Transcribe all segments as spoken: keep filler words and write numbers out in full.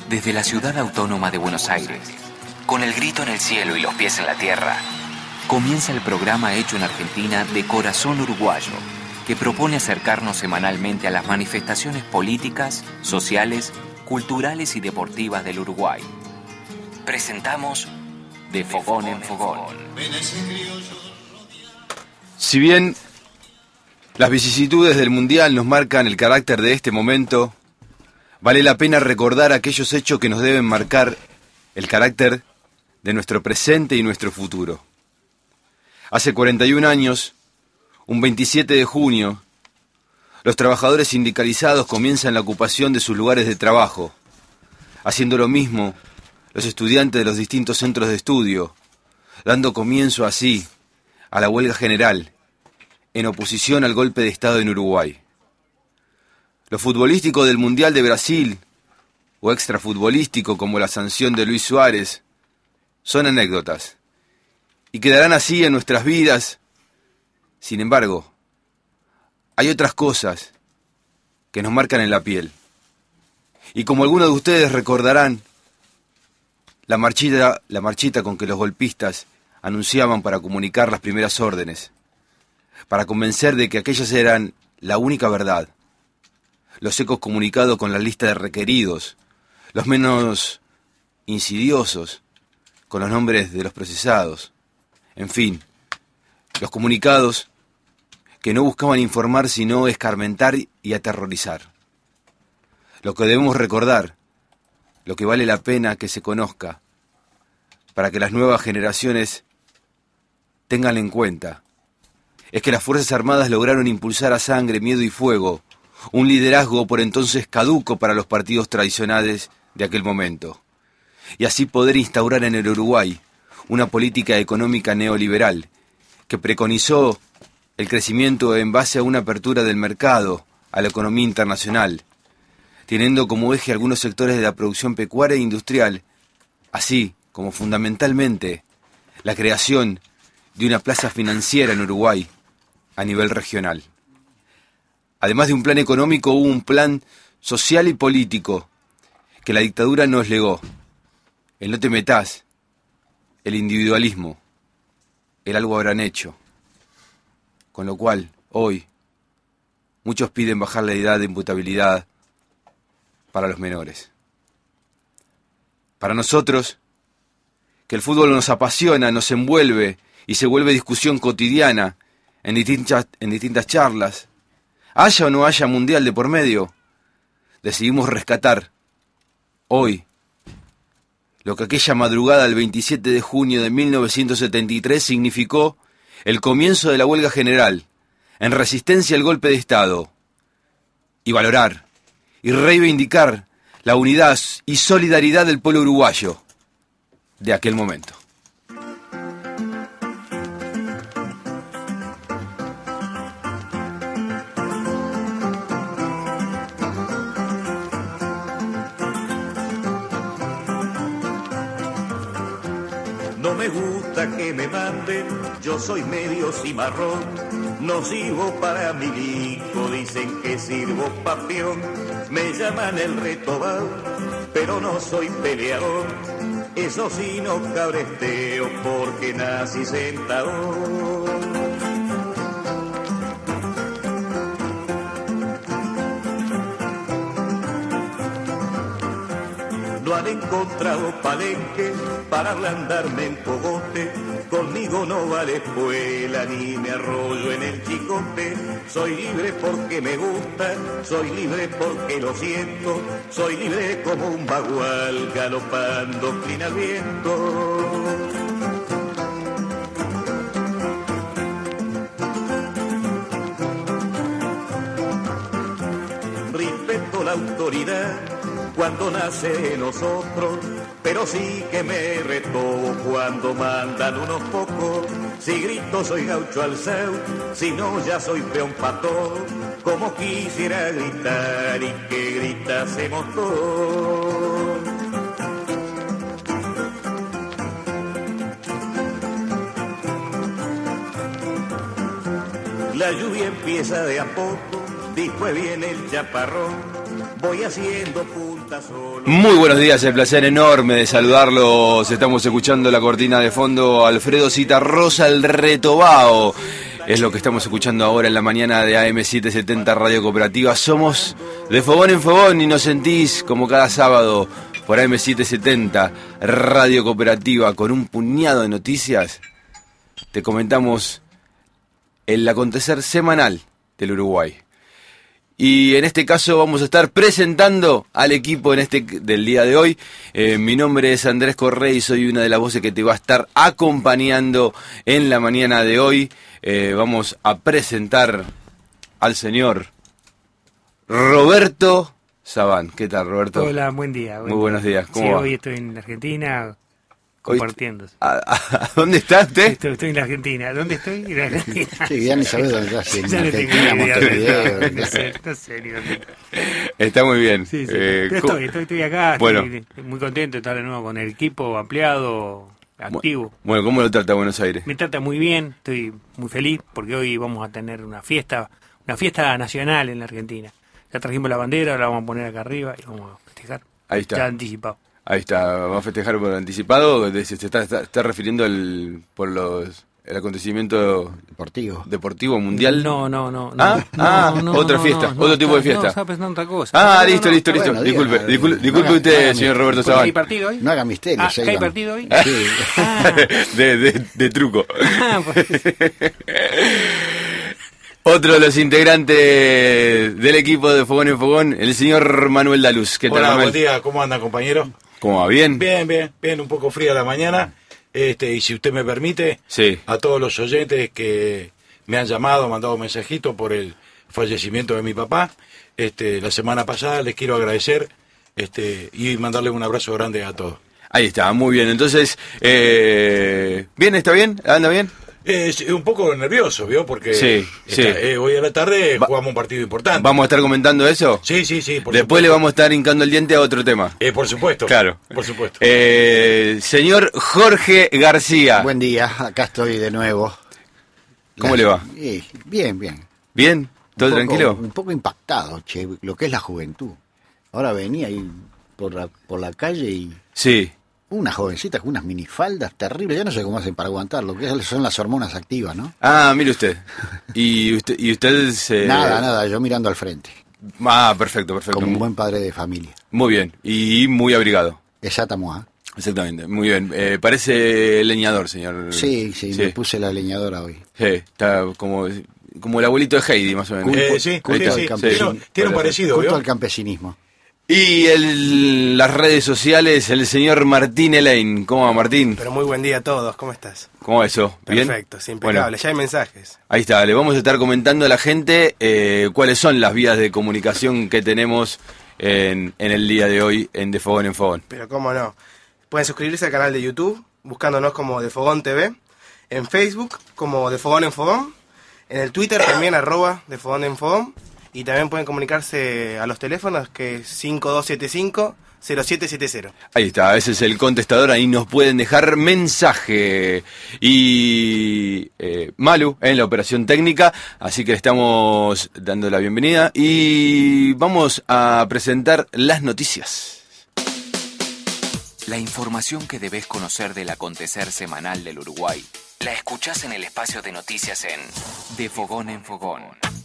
Desde la ciudad autónoma de Buenos Aires, con el grito en el cielo y los pies en la tierra, comienza el programa hecho en Argentina de Corazón Uruguayo, que propone acercarnos semanalmente a las manifestaciones políticas, sociales, culturales y deportivas del Uruguay. Presentamos De Fogón en Fogón. Si bien las vicisitudes del Mundial nos marcan el carácter de este momento, vale la pena recordar aquellos hechos que nos deben marcar el carácter de nuestro presente y nuestro futuro. Hace cuarenta y un años, un veintisiete de junio, los trabajadores sindicalizados comienzan la ocupación de sus lugares de trabajo, haciendo lo mismo los estudiantes de los distintos centros de estudio, dando comienzo así a la huelga general, en oposición al golpe de Estado en Uruguay. Lo futbolístico del Mundial de Brasil, o extrafutbolístico como la sanción de Luis Suárez, son anécdotas, y quedarán así en nuestras vidas. Sin embargo, hay otras cosas que nos marcan en la piel. Y como algunos de ustedes recordarán, la marchita, la marchita con que los golpistas anunciaban para comunicar las primeras órdenes, para convencer de que aquellas eran la única verdad. Los ecos comunicados con la lista de requeridos, los menos insidiosos, con los nombres de los procesados. En fin, los comunicados que no buscaban informar sino escarmentar y aterrorizar. Lo que debemos recordar, lo que vale la pena que se conozca, para que las nuevas generaciones tengan en cuenta, es que las Fuerzas Armadas lograron impulsar a sangre, miedo y fuego un liderazgo por entonces caduco para los partidos tradicionales de aquel momento, y así poder instaurar en el Uruguay una política económica neoliberal que preconizó el crecimiento en base a una apertura del mercado a la economía internacional, teniendo como eje algunos sectores de la producción pecuaria e industrial, así como fundamentalmente la creación de una plaza financiera en Uruguay a nivel regional. Además de un plan económico, hubo un plan social y político que la dictadura nos legó. El no te metás, el individualismo, el algo habrán hecho. Con lo cual, hoy, muchos piden bajar la edad de imputabilidad para los menores. Para nosotros, que el fútbol nos apasiona, nos envuelve y se vuelve discusión cotidiana en distintas, en distintas charlas, haya o no haya mundial de por medio, decidimos rescatar hoy lo que aquella madrugada del veintisiete de junio de mil novecientos setenta y tres significó el comienzo de la huelga general en resistencia al golpe de Estado, y valorar y reivindicar la unidad y solidaridad del pueblo uruguayo de aquel momento. No me gusta que me manden, yo soy medio cimarrón, no sirvo para milico, dicen que sirvo pa' peón, me llaman el retobal, pero no soy peleador, eso sí no cabresteo porque nací sentado. No han encontrado palenque para ablandarme en cogote, conmigo no vale escuela ni me arroyo en el chicote. Soy libre porque me gusta, soy libre porque lo siento, soy libre como un bagual galopando clina al viento. Respeto la autoridad cuando nace de nosotros, pero sí que me retobo cuando mandan unos pocos. Si grito soy gaucho alzado, si no ya soy peón pa' todo, como quisiera gritar y que gritásemos todos. La lluvia empieza de a poco, después viene el chaparrón, voy haciendo punta solo. Muy buenos días, el placer enorme de saludarlos. Estamos escuchando la cortina de fondo, Alfredo Citarrosa, el Retobao. Es lo que estamos escuchando ahora en la mañana de A M setecientos setenta Radio Cooperativa. Somos de fogón en fogón y nos sentís como cada sábado por A M setecientos setenta Radio Cooperativa con un puñado de noticias. Te comentamos el acontecer semanal del Uruguay. Y en este caso vamos a estar presentando al equipo en este del día de hoy. Eh, mi nombre es Andrés Correa y soy una de las voces que te va a estar acompañando en la mañana de hoy. Eh, vamos a presentar al señor Roberto Sabán. ¿Qué tal, Roberto? Hola, buen día. Buen Muy buenos días. ¿Cómo sí, va? Hoy estoy en Argentina compartiendo. ¿A, a, a dónde está usted? Estoy, estoy en la Argentina. ¿Dónde estoy? En la Argentina. Sí, ya ni sabes dónde estás. En Ya no tengo Argentina, ni idea Montevideo. dónde está. No sé, no sé ni dónde está. Está muy bien. Sí, sí. Eh, Pero co- estoy, estoy, estoy acá. Bueno. Estoy muy contento de estar de nuevo con el equipo ampliado, activo. Bueno, ¿cómo lo trata Buenos Aires? Me trata muy bien. Estoy muy feliz porque hoy vamos a tener una fiesta, una fiesta nacional en la Argentina. Ya trajimos la bandera, la vamos a poner acá arriba y vamos a festejar. Ahí está. Ya anticipado. Ahí está, va a festejar por anticipado. Se está, está, está refiriendo al, por los el acontecimiento Deportivo. deportivo mundial. No, no, no. no. Ah, No, ah, no, otra no, fiesta, no, otro no, tipo de está- fiesta. No, estaba pensando en otra cosa. Ah, No, no, listo, no, listo, está listo. bueno, disculpe, diga, disculpe, no disculpe haga- usted, no haga señor mis- Roberto ¿Hay Sabán. partido hoy? No haga misterios. Ah, ahí ¿hay va. partido hoy? Sí. Ah, de, de, de truco. ah, pues, Otro de los integrantes del equipo de Fogón en Fogón, el señor Manuel Daluz. ¿Qué tal, Hola, Manuel? buen día, ¿cómo anda, compañero? ¿Cómo va? ¿Bien? Bien, bien, bien, un poco fría la mañana. Este, y si usted me permite, Sí. a todos los oyentes que me han llamado, mandado mensajitos por el fallecimiento de mi papá, este, la semana pasada les quiero agradecer este, y mandarle un abrazo grande a todos. Ahí está, muy bien. Entonces, eh, ¿bien? ¿Está bien? ¿Anda bien? Es un poco nervioso, ¿vio? Porque Sí, sí. está- eh, hoy a la tarde Va- jugamos un partido importante. ¿Vamos a estar comentando eso? Sí, sí, sí. Por Después le supuesto. vamos a estar hincando el diente a otro tema. Eh, por supuesto. Claro. Por supuesto. Eh, señor Jorge García. Buen día, acá estoy de nuevo. ¿Cómo le va? Sí, bien, bien. ¿Bien? ¿Todo Un poco- tranquilo? Un poco impactado, che, lo que es la juventud. Ahora venía ahí por la, por la calle y Sí. una jovencita con unas minifaldas terribles. Yo no sé cómo hacen para aguantarlo, que son las hormonas activas, ¿no? Ah, mire usted. ¿Y usted, y usted se... Nada, nada, yo mirando al frente, Ah, perfecto, perfecto. como un buen padre de familia. Muy bien. Y muy abrigado. Exactamente. Exactamente. Muy bien. Eh, parece leñador, señor. Sí, sí, Sí. me puse la leñadora hoy. Sí, está como, como el abuelito de Heidi, más o menos. Eh, sí, culto sí, al sí. campesino. Tiene, tiene un parecido, Culto ¿vio? al campesinismo. Y el, las redes sociales, el señor Martín Elaine. ¿Cómo va, Martín? Pero muy buen día a todos, ¿cómo estás? ¿Cómo va eso? ¿Bien? Perfecto, sí, impecable, Bueno, ya hay mensajes. ahí está, le vamos a estar comentando a la gente eh, cuáles son las vías de comunicación que tenemos en, en el día de hoy en De Fogón en Fogón. Pero cómo no. Pueden suscribirse al canal de YouTube, buscándonos como De Fogón T V, en Facebook como De Fogón en Fogón, en el Twitter también arroba De Fogón en Fogón, y también pueden comunicarse a los teléfonos que es cinco dos siete cinco, cero siete siete cero. Ahí está, ese es el contestador, ahí nos pueden dejar mensaje. Y eh, Malu en la operación técnica, así que le estamos dando la bienvenida y vamos a presentar las noticias. La información que debes conocer del acontecer semanal del Uruguay la escuchás en el espacio de noticias en De Fogón en Fogón.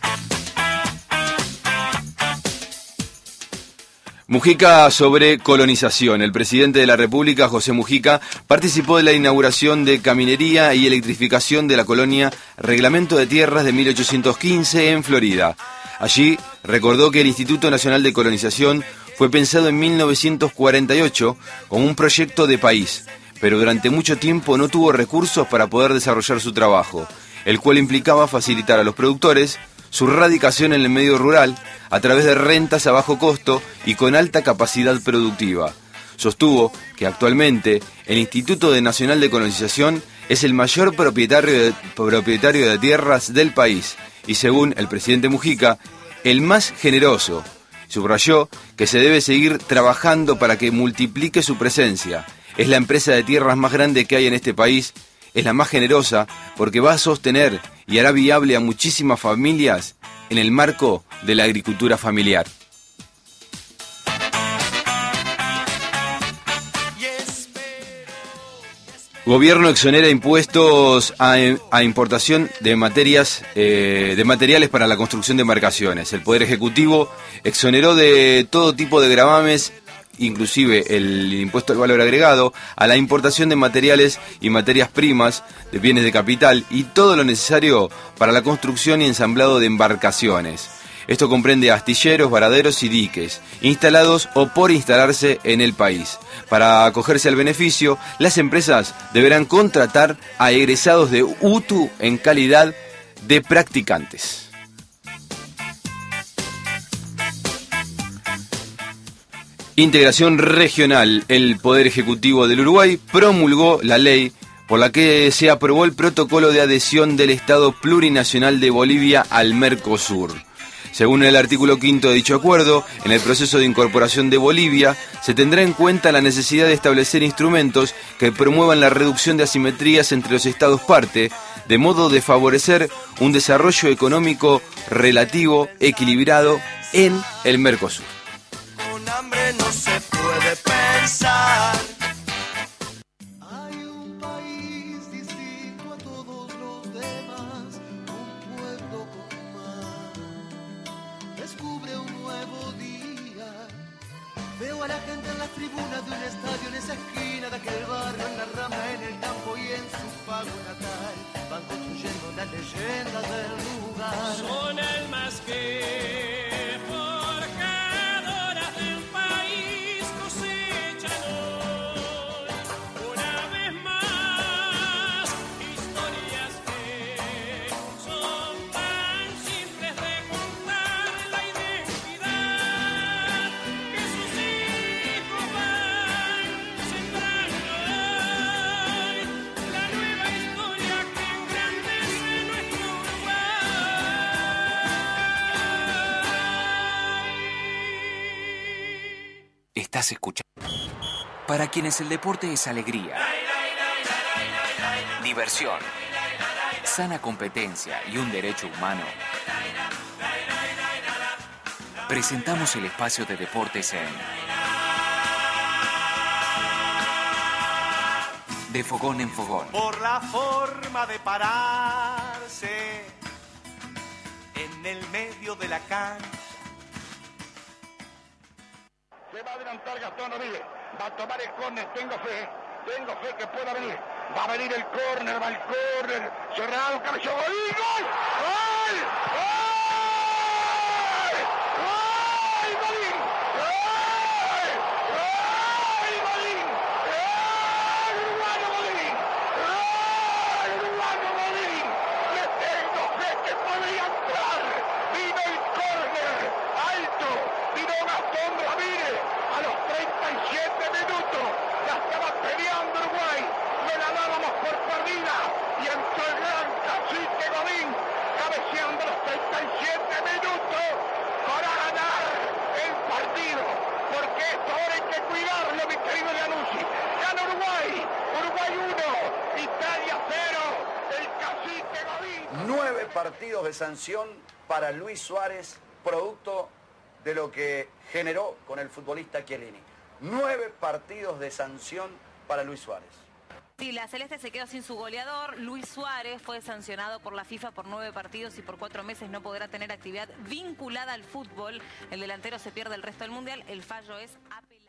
Mujica sobre colonización. El presidente de la República, José Mujica, participó de la inauguración de caminería y electrificación de la colonia Reglamento de Tierras de mil ochocientos quince en Florida. Allí recordó que el Instituto Nacional de Colonización fue pensado en mil novecientos cuarenta y ocho como un proyecto de país, pero durante mucho tiempo no tuvo recursos para poder desarrollar su trabajo, el cual implicaba facilitar a los productores su radicación en el medio rural a través de rentas a bajo costo y con alta capacidad productiva. Sostuvo que actualmente el Instituto Nacional de Colonización es el mayor propietario de, propietario de tierras del país y, según el presidente Mujica, el más generoso. Subrayó que se debe seguir trabajando para que multiplique su presencia. Es la empresa de tierras más grande que hay en este país, es la más generosa porque va a sostener y hará viable a muchísimas familias en el marco de la agricultura familiar. Gobierno exonera impuestos a, a importación de materias, eh, de materiales para la construcción de embarcaciones. El Poder Ejecutivo exoneró de todo tipo de gravames, inclusive el impuesto al valor agregado, a la importación de materiales y materias primas, de bienes de capital y todo lo necesario para la construcción y ensamblado de embarcaciones. Esto comprende astilleros, varaderos y diques, instalados o por instalarse en el país. Para acogerse al beneficio, las empresas deberán contratar a egresados de U T U en calidad de practicantes. Integración regional. El Poder Ejecutivo del Uruguay promulgó la ley por la que se aprobó el protocolo de adhesión del Estado Plurinacional de Bolivia al Mercosur. Según el artículo quinto de dicho acuerdo, en el proceso de incorporación de Bolivia se tendrá en cuenta la necesidad de establecer instrumentos que promuevan la reducción de asimetrías entre los estados parte, de modo de favorecer un desarrollo económico relativo, equilibrado en el Mercosur. Con hambre no se puede pensar. Veo a la gente en las tribunas de un estadio, en esa esquina de aquel barrio, en la rama, en el campo y en su pago natal. Van construyendo la leyenda del lugar. Son almas que forjadoras del país cosechan hoy. Una vez más, historias que son tan simples de contar la identidad que sus hijos van sembrando hoy. La nueva historia que engrandece nuestro Uruguay. Estás escuchando. Para quienes el deporte es alegría, diversión, sana competencia y un derecho humano, presentamos el espacio de deportes en De Fogón en Fogón. Por la forma de pararse en el medio de la cancha. Se va a adelantar Gastón Rodríguez, va a tomar el córner, tengo fe, tengo fe que pueda venir. Va a venir el córner, va el córner, cerrado, cabezón, gol, gol, gol, gol, gol, Godín, gol, gol, Godín, gol, uruguayo Godín, gol, uruguayo Godín, le tengo fe que podría entrar. Vino el córner, alto, vino Gastón Ramírez, a los treinta y siete minutos, la estaba peleando Uruguay, no la dábamos por perdida, y entró el gran Cacique Godín, cabeceando a los treinta y siete minutos, para ganar el partido, porque esto ahora hay que cuidarlo, mi querido Lianuzzi. Gana Uruguay, Uruguay uno, Italia cero, el Cacique Godín. Nueve partidos de sanción para Luis Suárez, producto de lo que generó con el futbolista Chiellini. Nueve partidos de sanción para Luis Suárez. Sí, la Celeste se quedó sin su goleador. Luis Suárez fue sancionado por la FIFA por nueve partidos y por cuatro meses no podrá tener actividad vinculada al fútbol. El delantero se pierde el resto del Mundial. El fallo es apelado.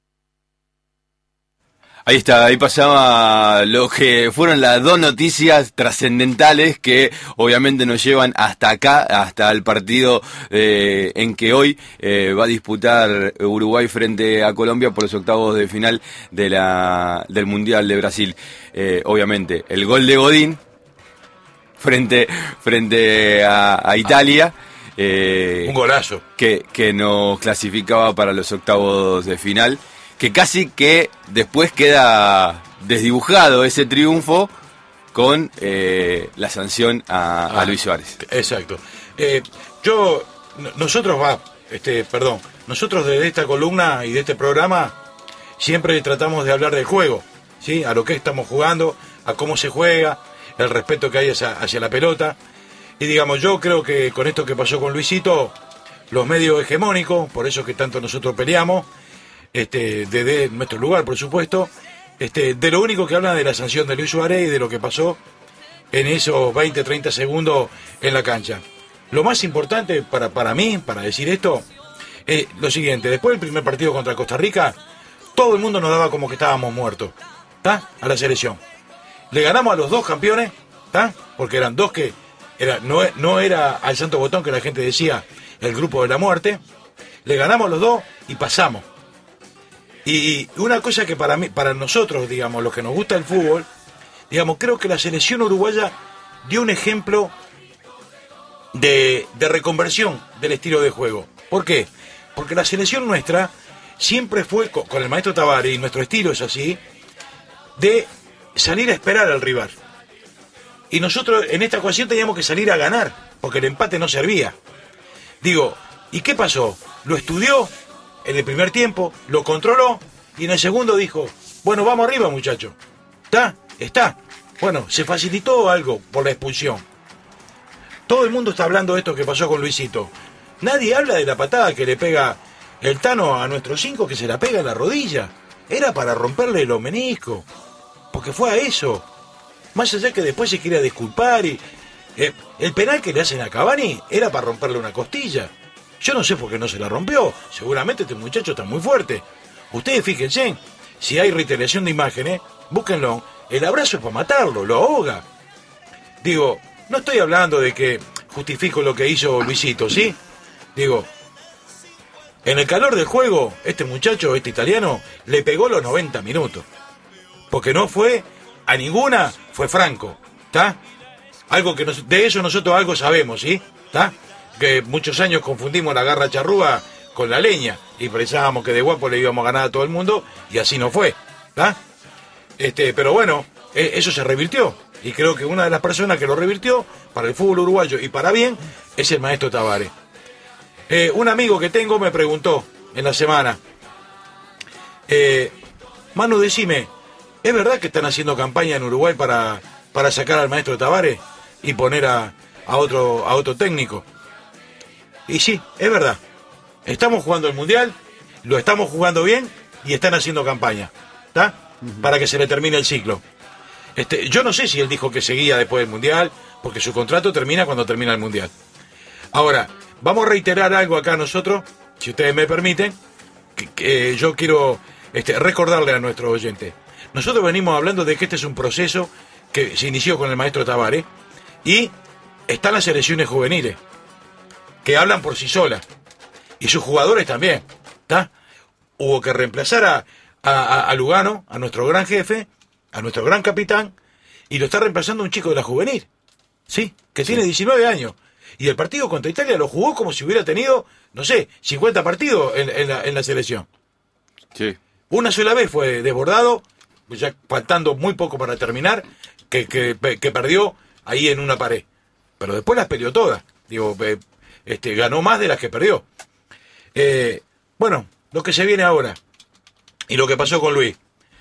Ahí está, ahí pasaba lo que fueron las dos noticias trascendentales que obviamente nos llevan hasta acá, hasta el partido eh, en que hoy eh, va a disputar Uruguay frente a Colombia por los octavos de final de la del Mundial de Brasil. Eh, obviamente, el gol de Godín frente, frente a, a Italia. Eh, Un golazo. Que, que nos clasificaba para los octavos de final. Que casi que después queda desdibujado ese triunfo con eh, la sanción a, ah, a Luis Suárez. Exacto. Eh, yo, nosotros va, este, perdón, nosotros desde esta columna y de este programa siempre tratamos de hablar del juego, ¿sí? A lo que estamos jugando, a cómo se juega, el respeto que hay hacia, hacia la pelota. Y digamos, yo creo que con esto que pasó con Luisito, los medios hegemónicos, por eso que tanto nosotros peleamos, este, desde nuestro lugar, por supuesto, este, de lo único que hablan de la sanción de Luis Suárez y de lo que pasó en esos veinte, treinta segundos en la cancha. Lo más importante para, para mí, para decir esto, es lo siguiente. Después del primer partido contra Costa Rica, todo el mundo nos daba como que estábamos muertos, ¿está? A la selección. Le ganamos a los dos campeones, ¿está? Porque eran dos que era, no, no era al Santo Botón, que la gente decía el grupo de la muerte. Le ganamos a los dos y pasamos. Y una cosa que para mí, para nosotros, digamos, los que nos gusta el fútbol, digamos, creo que la selección uruguaya dio un ejemplo de, de reconversión del estilo de juego. ¿Por qué? Porque la selección nuestra siempre fue, con, con el maestro Tavares, y nuestro estilo es así, de salir a esperar al rival. Y nosotros en esta ocasión teníamos que salir a ganar, porque el empate no servía. Digo, ¿y qué pasó? Lo estudió en el primer tiempo, lo controló, y en el segundo dijo, bueno, vamos arriba, muchachos. ¿Está? Está. Bueno, se facilitó algo por la expulsión. Todo el mundo está hablando de esto que pasó con Luisito. Nadie habla de la patada que le pega el Tano a nuestros cinco, que se la pega en la rodilla. Era para romperle los meniscos. Porque fue a eso. Más allá que después se quería disculpar y... Eh, el penal que le hacen a Cavani era para romperle una costilla. Yo no sé por qué no se la rompió. Seguramente este muchacho está muy fuerte. Ustedes fíjense, si hay reiteración de imágenes, búsquenlo. El abrazo es para matarlo, lo ahoga. Digo, no estoy hablando de que justifico lo que hizo Luisito, ¿sí? Digo, en el calor del juego, este muchacho, este italiano, le pegó los noventa minutos. Porque no fue a ninguna, fue franco, ¿está? Algo que nos, de eso nosotros algo sabemos, ¿sí? ¿Está? Que muchos años confundimos la garra charrúa con la leña y pensábamos que de guapo le íbamos a ganar a todo el mundo y así no fue, ¿está? Este, pero bueno, eh, eso se revirtió y creo que una de las personas que lo revirtió para el fútbol uruguayo y para bien es el maestro Tavares. Eh, un amigo que tengo me preguntó en la semana, eh, Manu, decime, ¿es verdad que están haciendo campaña en Uruguay para, para sacar al maestro Tavares y poner a, a, otro, a otro técnico? Y sí, es verdad. Estamos jugando el Mundial, lo estamos jugando bien y están haciendo campaña, ¿está? Uh-huh. Para que se le termine el ciclo. Este, yo no sé si él dijo que seguía después del Mundial, porque su contrato termina cuando termina el Mundial. Ahora, vamos a reiterar algo acá nosotros, si ustedes me permiten, que, que yo quiero este, recordarle a nuestros oyentes. Nosotros venimos hablando de que este es un proceso que se inició con el maestro Tavares y están las selecciones juveniles, que hablan por sí solas. Y sus jugadores también, ¿está? Hubo que reemplazar a, a, a Lugano, a nuestro gran jefe, a nuestro gran capitán, y lo está reemplazando un chico de la juvenil, ¿sí? Que sí. Tiene diecinueve años. Y el partido contra Italia lo jugó como si hubiera tenido, no sé, cincuenta partidos en, en, la, en la selección. Sí. Una sola vez fue desbordado, ya faltando muy poco para terminar, que, que, que perdió ahí en una pared. Pero después las peleó todas. Digo, este, ganó más de las que perdió. Eh, bueno, lo que se viene ahora y lo que pasó con Luis.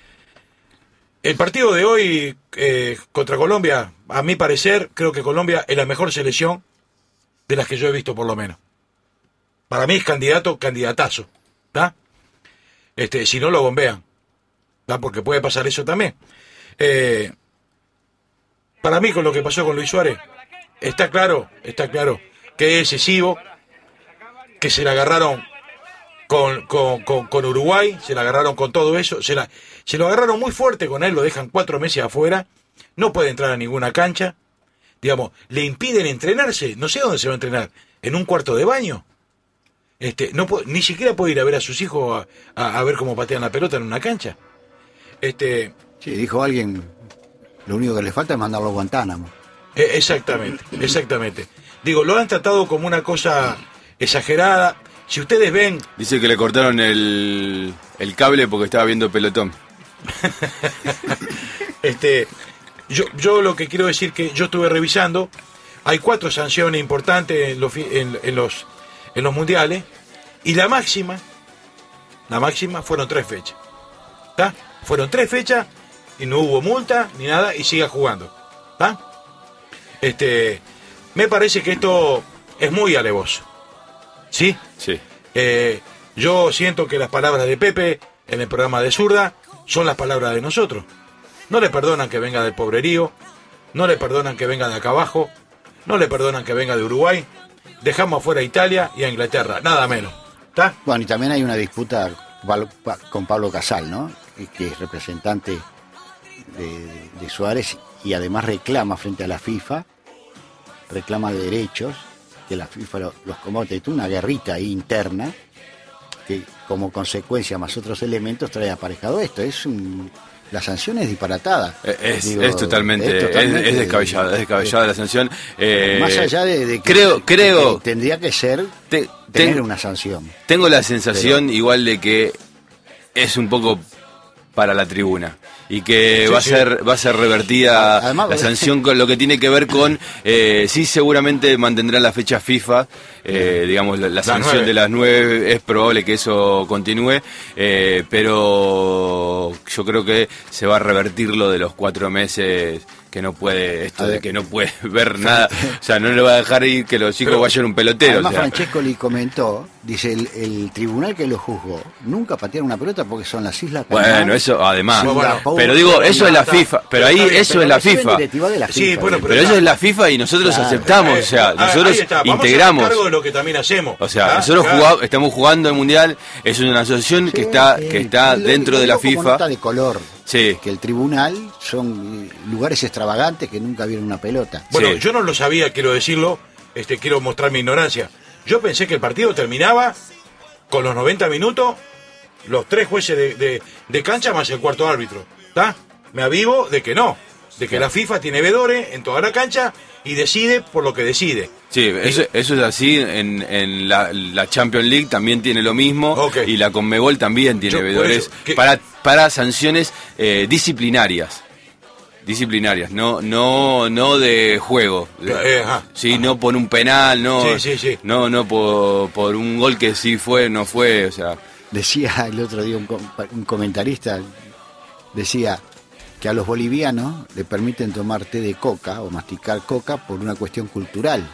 El partido de hoy eh, contra Colombia, a mi parecer, creo que Colombia es la mejor selección de las que yo he visto por lo menos. Para mí es candidato, candidatazo, ¿está? Este, si no lo bombean, ¿está? Porque puede pasar eso también. Eh, para mí con lo que pasó con Luis Suárez, está claro, está claro que es excesivo, que se la agarraron con, con, con, con Uruguay, se la agarraron con todo eso, se, la, se lo agarraron muy fuerte con él, lo dejan cuatro meses afuera, no puede entrar a ninguna cancha, digamos, le impiden entrenarse, no sé dónde se va a entrenar, en un cuarto de baño, este, no puede, ni siquiera puede ir a ver a sus hijos a, a, a ver cómo patean la pelota en una cancha. Este, sí, dijo alguien, lo único que le falta es mandarlo a Guantánamo. Eh, exactamente, exactamente. Digo, lo han tratado como una cosa exagerada. Si ustedes ven... Dice que le cortaron el, el cable porque estaba viendo pelotón. este, yo, yo lo que quiero decir que yo estuve revisando, hay cuatro sanciones importantes en los, en, en los, en los mundiales, y la máxima, la máxima fueron tres fechas. ¿Está? Fueron tres fechas y no hubo multa ni nada y siga jugando. ¿Está? Este... Me parece que esto es muy alevoso. ¿Sí? Sí. Eh, yo siento que las palabras de Pepe en el programa de Zurda son las palabras de nosotros. No le perdonan que venga del pobrerío, no le perdonan que venga de acá abajo, no le perdonan que venga de Uruguay. Dejamos afuera a Italia y a Inglaterra, nada menos. ¿Está? Bueno, y también hay una disputa con Pablo Casal, ¿no? Que es representante de, de Suárez y además reclama frente a la FIFA, reclama derechos, que la FIFA lo, los combate. Es una guerrita ahí interna que como consecuencia más otros elementos trae aparejado esto. Es un, la sanción es disparatada. Es, Digo, es totalmente, es, totalmente es, es descabellada, es descabellada la sanción. Eh, más allá de, de que, creo, creo, que tendría que ser te, tener ten, una sanción. Tengo la sensación Pero, igual de que es un poco para la tribuna y que sí, va a sí. ser va a ser revertida Además, la sanción con lo que tiene que ver con eh, sí, seguramente mantendrá la fecha FIFA, eh, digamos la, la sanción nueve. de las nueve, es probable que eso continúe, eh, pero yo creo que se va a revertir lo de los cuatro meses, que no puede, esto de que no puede ver nada, o sea, no le va a dejar ir que los chicos Pero, vayan un pelotero. Además, o sea. Francesco le comentó, dice, el, el tribunal que lo juzgó nunca patearon una pelota porque son las Islas Caimán. Bueno, eso además, Singapur, pero digo, eso es la FIFA, pero ahí eso es la FIFA. De la FIFA Sí, bueno, pero eso es la FIFA y nosotros Claro. aceptamos, o sea, Eh, nosotros ahí está. Vamos integramos. a hacer cargo de lo que también hacemos. O sea, ¿Ah? nosotros Claro. jugamos, estamos jugando el mundial, es una asociación que está que está Y lo- dentro y de la lo digo como FIFA. nota de color, Sí. que el tribunal son eh, lugares extravagantes que nunca vieron una pelota. Bueno, Sí. yo no lo sabía, quiero decirlo, este, quiero mostrar mi ignorancia. Yo pensé que el partido terminaba con los noventa minutos, los tres jueces de, de, de cancha más el cuarto árbitro. ¿Está? Me avivo de que no, de que la FIFA tiene vedores en toda la cancha y decide por lo que decide. Sí, eso, eso es así, en, en la, la Champions League también tiene lo mismo, Ok. y la Conmebol también tiene Yo, por vedores eso, que- para, para sanciones eh, disciplinarias. Disciplinarias, no no no de juego. Eh, ajá, sí, ajá. no por un penal, no Sí, sí, sí. no no por, por un gol que sí fue, no fue, o sea, Decía el otro día un, com- un comentarista, decía que a los bolivianos le permiten tomar té de coca o masticar coca por una cuestión cultural.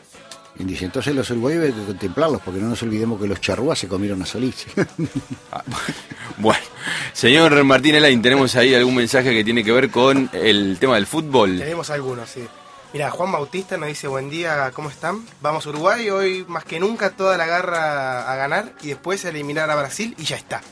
Y dice, entonces los uruguayos hay que contemplarlos, porque no nos olvidemos que los charrúas se comieron a Solís. bueno, señor Martín Elain, tenemos ahí algún mensaje que tiene que ver con el tema del fútbol. Tenemos algunos, sí. Mira, Juan Bautista nos dice, buen día, ¿cómo están? Vamos a Uruguay, hoy más que nunca toda la garra a ganar y después a eliminar a Brasil y ya está.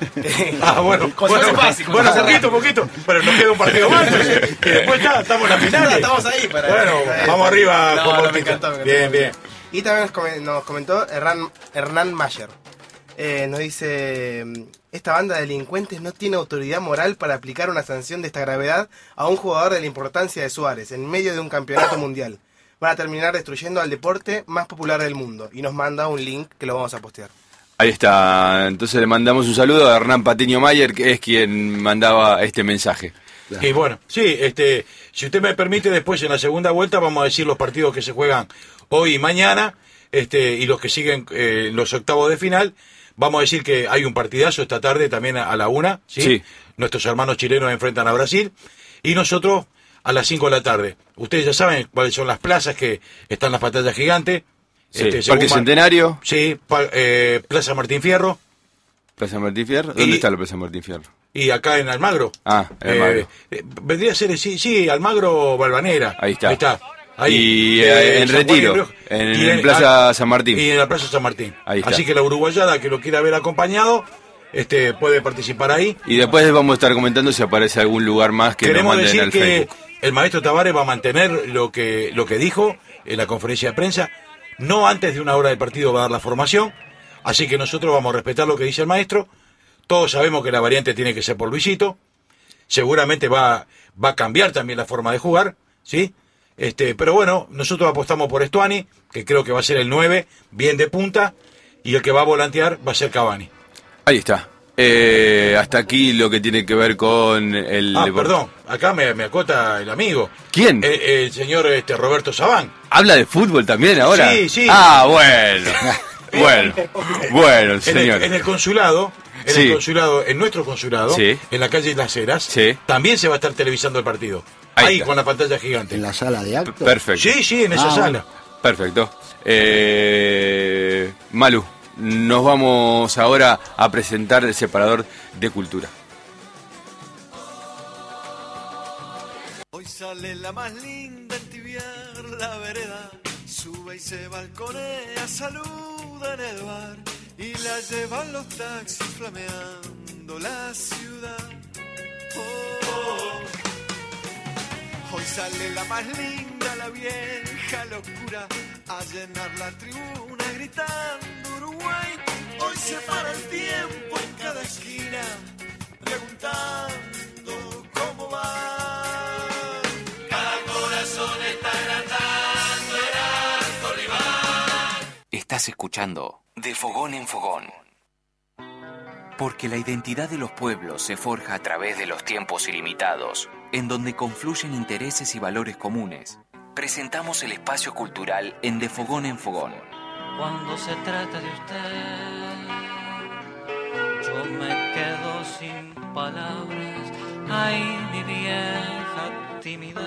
Ah, bueno, Cosa bueno, fácil, cosa bueno, fácil. poquito, poquito, pero nos queda un partido más, entonces, y después está, estamos en la final. Estamos ahí para... Bueno, vamos arriba, No, Juan no, me Bautista. encantó, me encantó. Bien, bien. Y también nos, come- nos comentó Hernán, Hernán Mayer. Eh, nos dice, esta banda de delincuentes no tiene autoridad moral para aplicar una sanción de esta gravedad a un jugador de la importancia de Suárez en medio de un campeonato mundial. Van a terminar destruyendo al deporte más popular del mundo. Y nos manda un link que lo vamos a postear. Ahí está, entonces le mandamos un saludo a Hernán Patiño Mayer, que es quien mandaba este mensaje. Y bueno, sí, este, si usted me permite, después en la segunda vuelta vamos a decir los partidos que se juegan hoy y mañana, este, y los que siguen eh, los octavos de final. Vamos a decir que hay un partidazo esta tarde también a, a la una, ¿sí? Sí. Nuestros hermanos chilenos enfrentan a Brasil y nosotros a las cinco de la tarde. Ustedes ya saben cuáles son las plazas que están las pantallas gigantes. Sí, Este, según Parque Mar- Centenario, Sí, pa- eh, Plaza Martín Fierro Plaza Martín Fierro. ¿Dónde Y- está la Plaza Martín Fierro? y acá en Almagro. Ah, en Eh, Almagro. eh, vendría a ser, sí, sí, Almagro Balvanera. Ahí está. Ahí está. Ahí, Y eh, eh, en San Juan y Retiro, Río- en, y en Plaza San Martín. Y en la Plaza San Martín. Ahí está. Así que la uruguayada que lo quiera ver acompañado, este, puede participar ahí. Y después vamos a estar comentando si aparece algún lugar más que nos Queremos manden decir al que Facebook. el maestro Tavares va a mantener lo que, lo que dijo en la conferencia de prensa. No antes de una hora del partido va a dar la formación. Así que nosotros vamos a respetar lo que dice el maestro. Todos sabemos que la variante tiene que ser por Luisito. Seguramente va, va a cambiar también la forma de jugar, ¿sí? Este, pero bueno, nosotros apostamos por Estuani, que creo que va a ser el nueve, bien de punta, y el que va a volantear va a ser Cavani. Ahí está. Eh, hasta aquí lo que tiene que ver con el... Ah, deporte. perdón, acá me, me acota el amigo. ¿Quién? El, el señor este, Roberto Sabán. ¿Habla de fútbol también ahora? Sí, sí. Ah, bueno. Bueno, bueno, En el, señor. en el consulado, en Sí. el consulado, en nuestro consulado, Sí. en la calle Las Heras, Sí. también se va a estar televisando el partido. Ahí Ahí, está. con la pantalla gigante. En la sala de actos. Perfecto. Sí, sí, en esa Ah, sala. Perfecto. Eh, Malu, nos vamos ahora a presentar el separador de cultura. Hoy sale la más linda a entibiar la vereda, sube y se balconea, saluda en el bar y la llevan los taxis flameando la ciudad. Oh. Hoy sale la más linda, la vieja locura, a llenar la tribuna gritando Uruguay. Hoy se para el tiempo en cada esquina, preguntando cómo va. Cada corazón está agradando el alto rival. Estás escuchando De Fogón en Fogón. Porque la identidad de los pueblos se forja a través de los tiempos ilimitados, en donde confluyen intereses y valores comunes. Presentamos el espacio cultural en De Fogón en Fogón. Cuando se trata de usted, yo me quedo sin palabras. Ay, mi vieja timidez.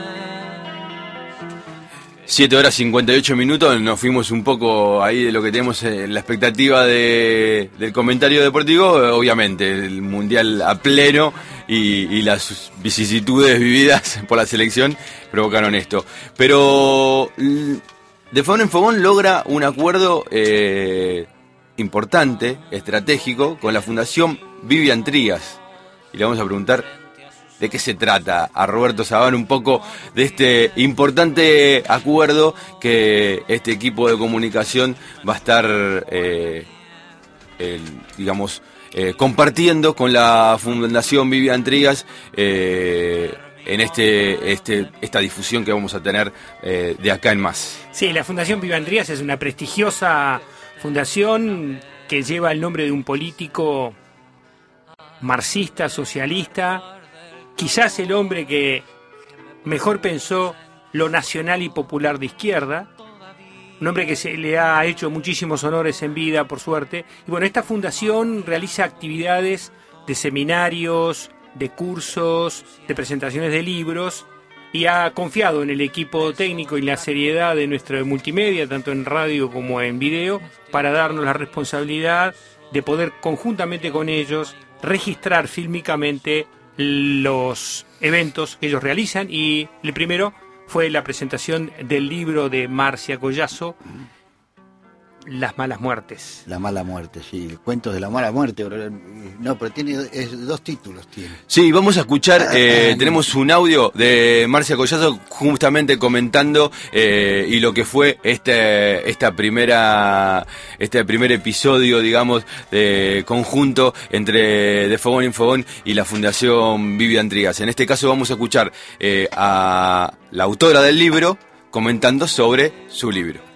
siete horas cincuenta y ocho minutos, nos fuimos un poco ahí de lo que tenemos en la expectativa de, del comentario deportivo. Obviamente, el Mundial a pleno y, y las vicisitudes vividas por la selección provocaron esto. Pero De Fogón en Fogón logra un acuerdo eh, importante, estratégico, con la Fundación Vivian Trías. Y le vamos a preguntar de qué se trata a Roberto Sabán un poco de este importante acuerdo que este equipo de comunicación va a estar, eh, el, digamos, eh, compartiendo con la Fundación Vivian Trías eh, en este, este, esta difusión que vamos a tener eh, de acá en más. Sí, la Fundación Vivian Trías es una prestigiosa fundación que lleva el nombre de un político marxista, socialista, quizás el hombre que mejor pensó lo nacional y popular de izquierda, un hombre que se le ha hecho muchísimos honores en vida, por suerte. Y bueno, esta fundación realiza actividades de seminarios, de cursos, de presentaciones de libros, y ha confiado en el equipo técnico y la seriedad de nuestra multimedia, tanto en radio como en video, para darnos la responsabilidad de poder conjuntamente con ellos registrar fílmicamente los eventos que ellos realizan, y el primero fue la presentación del libro de Marcia Collazo, Las Malas Muertes. La Mala Muerte, sí, Cuentos de la Mala Muerte. No, pero tiene es, dos títulos. Tiene. Sí, vamos a escuchar, eh, tenemos un audio de Marcia Collazo justamente comentando eh, y lo que fue este, esta primera, este primer episodio, digamos, de conjunto entre De Fogón en Fogón y la Fundación Vivian Trías. En este caso vamos a escuchar eh, a la autora del libro comentando sobre su libro.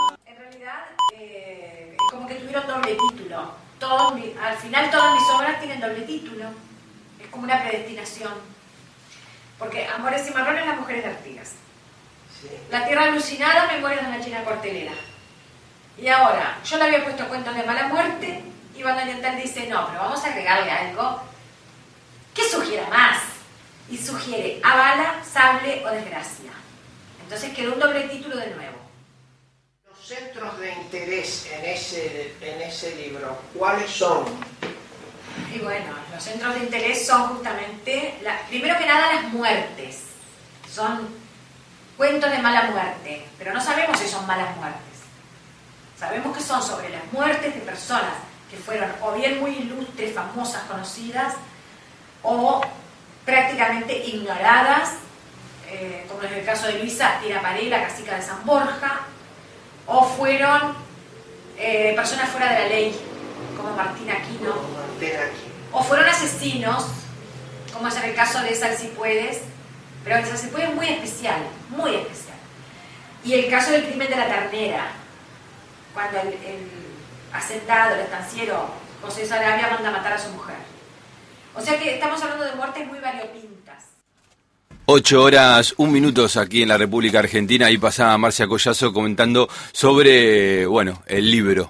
Doble título. Todos mi, al final todas mis obras tienen doble título. Es como una predestinación. Porque Amores y Marrones, Las Mujeres de Artigas. Sí. La Tierra Alucinada, Memorias de una China Cuartelera. Y ahora, yo le había puesto Cuentos de Mala Muerte, y Banda Oriental dice, no, pero vamos a agregarle algo que sugiera más. Y sugiere a bala, sable o desgracia. Entonces quedó un doble título de nuevo. Centros de interés en ese, en ese libro, ¿cuáles son? Y bueno, los centros de interés son justamente, la, primero que nada, las muertes. Son cuentos de mala muerte, pero no sabemos si son malas muertes. Sabemos que son sobre las muertes de personas que fueron o bien muy ilustres, famosas, conocidas, o prácticamente ignoradas, eh, como es el caso de Luisa Tiraparé, la cacica de San Borja, o fueron eh, personas fuera de la ley, como Martín Aquino, o fueron asesinos, como es en el caso de Sal Si Puedes, pero el Sal Si Puedes es muy especial, muy especial. Y el caso del crimen de la ternera, cuando el, el hacendado, el estanciero José Sarabia manda a matar a su mujer. O sea que estamos hablando de muertes muy variopintas. Ocho horas, un minutos aquí en la República Argentina. Ahí pasaba Marcia Collazo comentando sobre, bueno, el libro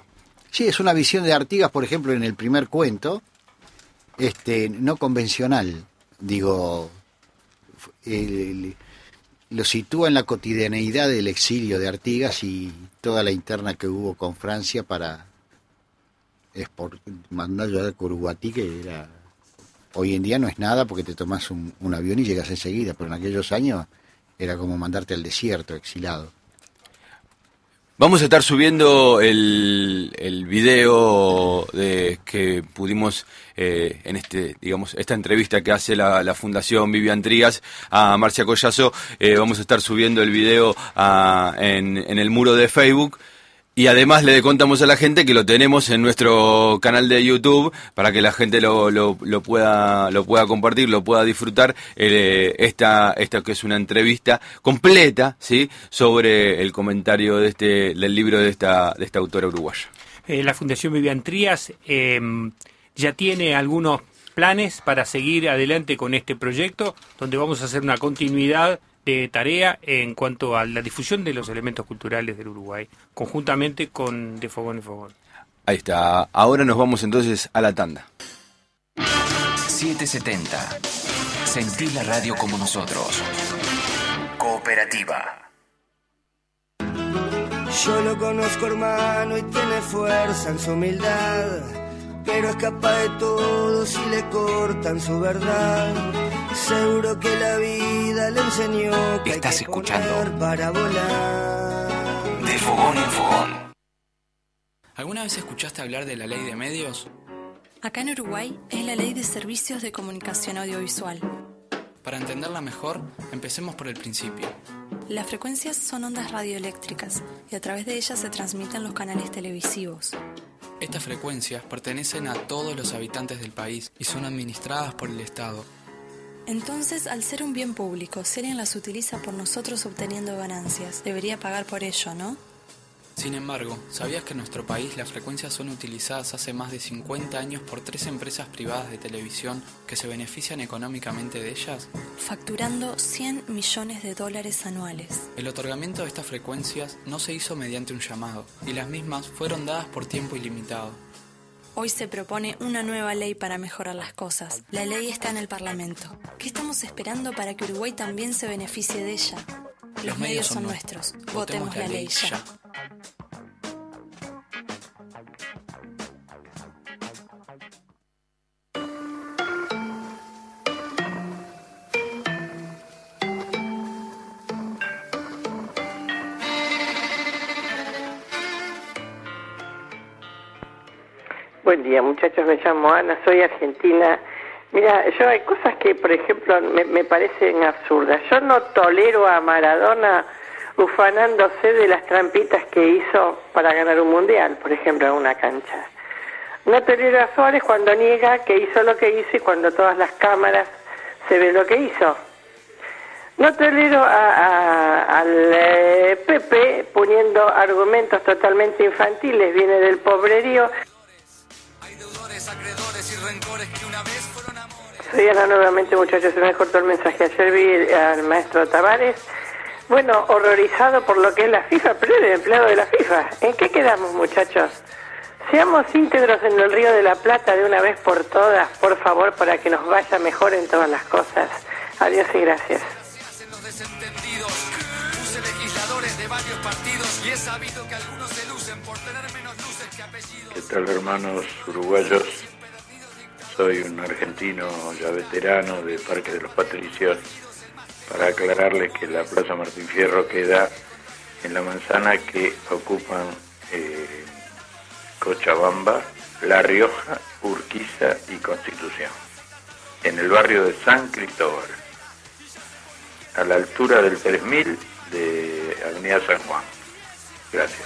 Sí, es una visión de Artigas, por ejemplo, en el primer cuento, este, no convencional, digo, el, el, lo sitúa en la cotidianeidad del exilio de Artigas y toda la interna que hubo con Francia para export, mandarlo a Curuguatí, que era, hoy en día no es nada porque te tomas un, un avión y llegas enseguida, pero en aquellos años era como mandarte al desierto, exilado. Vamos a estar subiendo el, el video de que pudimos eh, en este, digamos, esta entrevista que hace la, la Fundación Vivian Trías a Marcia Collazo. Eh, vamos a estar subiendo el video a, en, en el muro de Facebook. Y además le contamos a la gente que lo tenemos en nuestro canal de YouTube para que la gente lo, lo, lo pueda lo pueda compartir, lo pueda disfrutar. Eh, esta esta que es una entrevista completa, ¿sí?, sobre el comentario de este del libro de esta de esta autora uruguaya. Eh, la Fundación Vivian Trías eh, ya tiene algunos planes para seguir adelante con este proyecto, donde vamos a hacer una continuidad de tarea en cuanto a la difusión de los elementos culturales del Uruguay, conjuntamente con De Fogón en Fogón. Ahí está. Ahora nos vamos entonces a la tanda. setecientos setenta. Sentí la radio como nosotros. Cooperativa. Yo lo conozco, hermano, y tiene fuerza en su humildad, pero es capaz de todo si le cortan su verdad. Seguro que la vida le enseñó que estás hay que escuchando correr para volar. De Fogón en Fogón. ¿Alguna vez escuchaste hablar de la ley de medios? Acá en Uruguay es la Ley de Servicios de Comunicación Audiovisual. Para entenderla mejor, empecemos por el principio. Las frecuencias son ondas radioeléctricas y a través de ellas se transmiten los canales televisivos. Estas frecuencias pertenecen a todos los habitantes del país y son administradas por el Estado. Entonces, al ser un bien público, si alguien las utiliza por nosotros obteniendo ganancias, debería pagar por ello, ¿no? Sin embargo, ¿sabías que en nuestro país las frecuencias son utilizadas hace más de cincuenta años por tres empresas privadas de televisión que se benefician económicamente de ellas? Facturando cien millones de dólares anuales. El otorgamiento de estas frecuencias no se hizo mediante un llamado, y las mismas fueron dadas por tiempo ilimitado. Hoy se propone una nueva ley para mejorar las cosas. La ley está en el Parlamento. ¿Qué estamos esperando para que Uruguay también se beneficie de ella? Los, Los medios son nuestros. Votemos, Votemos la ley ya. ya. Buen día, muchachos, me llamo Ana, soy argentina. Mira, yo hay cosas que, por ejemplo, me, me parecen absurdas. Yo no tolero a Maradona ufanándose de las trampitas que hizo para ganar un mundial, por ejemplo, en una cancha. No tolero a Suárez cuando niega que hizo lo que hizo y cuando todas las cámaras se ve lo que hizo. No tolero a, a, al eh, Pepe poniendo argumentos totalmente infantiles, viene del pobrerío. Soy Ana nuevamente, muchachos, se me cortó el mensaje. Ayer vi al maestro Tavares, bueno, horrorizado por lo que es la FIFA, pero él es el empleado de la FIFA. ¿En qué quedamos, muchachos? Seamos íntegros en el Río de la Plata de una vez por todas, por favor, para que nos vaya mejor en todas las cosas. Adiós y gracias. ¿Qué tal, hermanos uruguayos? Soy un argentino ya veterano de Parque de los Patricios, para aclararles que la Plaza Martín Fierro queda en la manzana que ocupan eh, Cochabamba, La Rioja, Urquiza y Constitución, en el barrio de San Cristóbal, a la altura del tres mil de Avenida San Juan. Gracias.